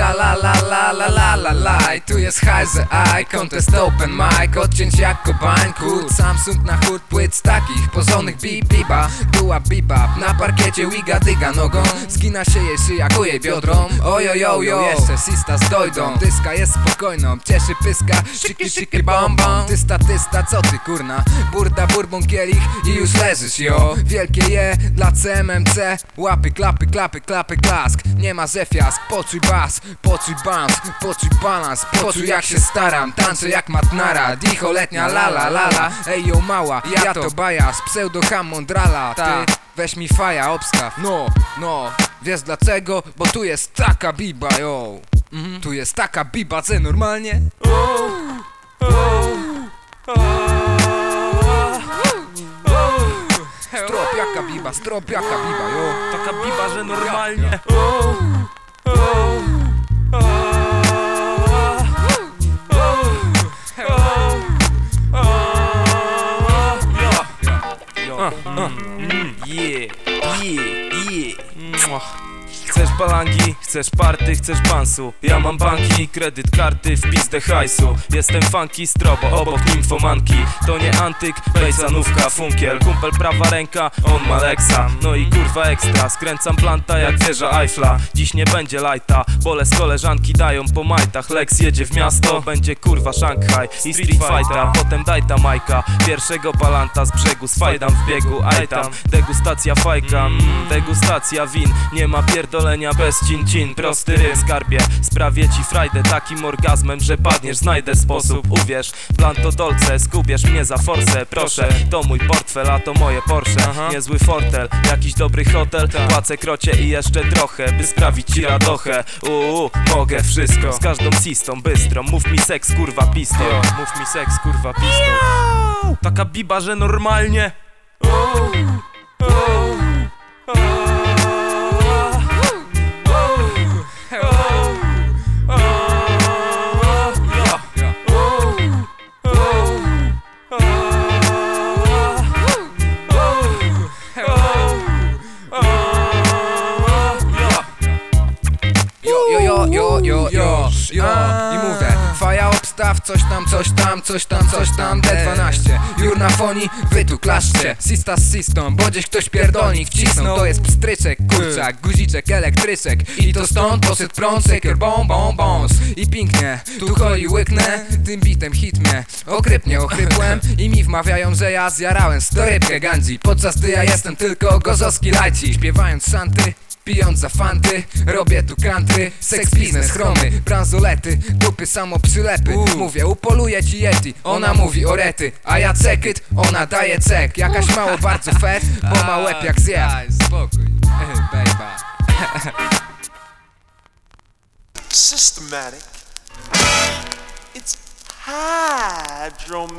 Sha la la la la la la la. I tu jest Heize I, contest open mic. Odcięć jak kobańku, Samsung na chód płyt z takich porządnych biba. Była bebop, na parkiecie wiga dyga nogą. Zgina się jej szyja, kuje biodrą. Ojojojo, jeszcze sistas dojdą. Dyska jest spokojną, cieszy pyska. Szyki bom bom. Tysta, co ty kurna? Burda, bourbon, kielich i już leżysz jo. Wielkie je dla CMMC. Łapy, klapy, klask. Nie ma zefiask, poczuj bas, poczuj bounce, poczuj balans. Poczuj jak się staram, tańczę jak matnara. Dicholetnia la. Ej yo mała, ja to bajas, pseudo hamondrala. Ty weź mi faja, obstaw. No, wiesz dlaczego? Bo tu jest taka biba, yo. Tu jest taka biba, co normalnie? Strop jaka biba, yo. Taka biba, że normalnie. Chcesz balangi, chcesz party, chcesz bansu. Ja mam banki, kredyt, karty, w pizdę hajsu. Jestem funky, strobo, obok nimfomanki. To nie antyk, bejzanówka, funkiel. Kumpel prawa ręka, on ma Lexa. No i kurwa ekstra, skręcam planta jak wieża Eiffla. Dziś nie będzie lajta, bole z koleżanki dają po majtach. Lex jedzie w miasto, będzie kurwa Szanghaj i street fighta. Potem daj ta majka, pierwszego palanta z brzegu sfajdam w biegu, aj tam. Degustacja fajka, degustacja win. Nie ma pierdolenia bez cin, prosty rym, skarbie. Sprawię ci frajdę takim orgazmem, że padniesz, znajdę sposób, uwierz. Plan to dolce, skupiesz mnie za forsę. Proszę, to mój portfel, a to moje Porsche. Niezły fortel, jakiś dobry hotel. Płacę krocie i jeszcze trochę, by sprawić ci radochę. Mogę wszystko, z każdą sistą bystrą. Mów mi seks, kurwa pistol. Mów mi seks, kurwa pistol. Taka biba, że normalnie. I mówię, faja obstaw, coś tam D12, jur na foni, wy tu klaszcie. Sista z sistą, bo gdzieś ktoś pierdolnik wcisnął. To jest pstryczek, kurczak, guziczek, elektryczek. I to stąd poszedł prąd, sekier, bons. I pięknie, tu choi łyknę, tym bitem hit mnie. Ochrypłem i mi wmawiają, że ja zjarałem storybkę gandzi. Podczas gdy ja jestem tylko gozowski lajci. Śpiewając szanty, pijąc za fanty, robię tu country, sex biznes, chromy, bransolety, dupy samo przylepy. Mówię, upoluję ci yeti, ona mówi o rety, a ja cekyt, ona daje cek. Jakaś mało bardzo fet, bo ma łeb jak zje. Spokój, baby. Systematic. It's hydromatic.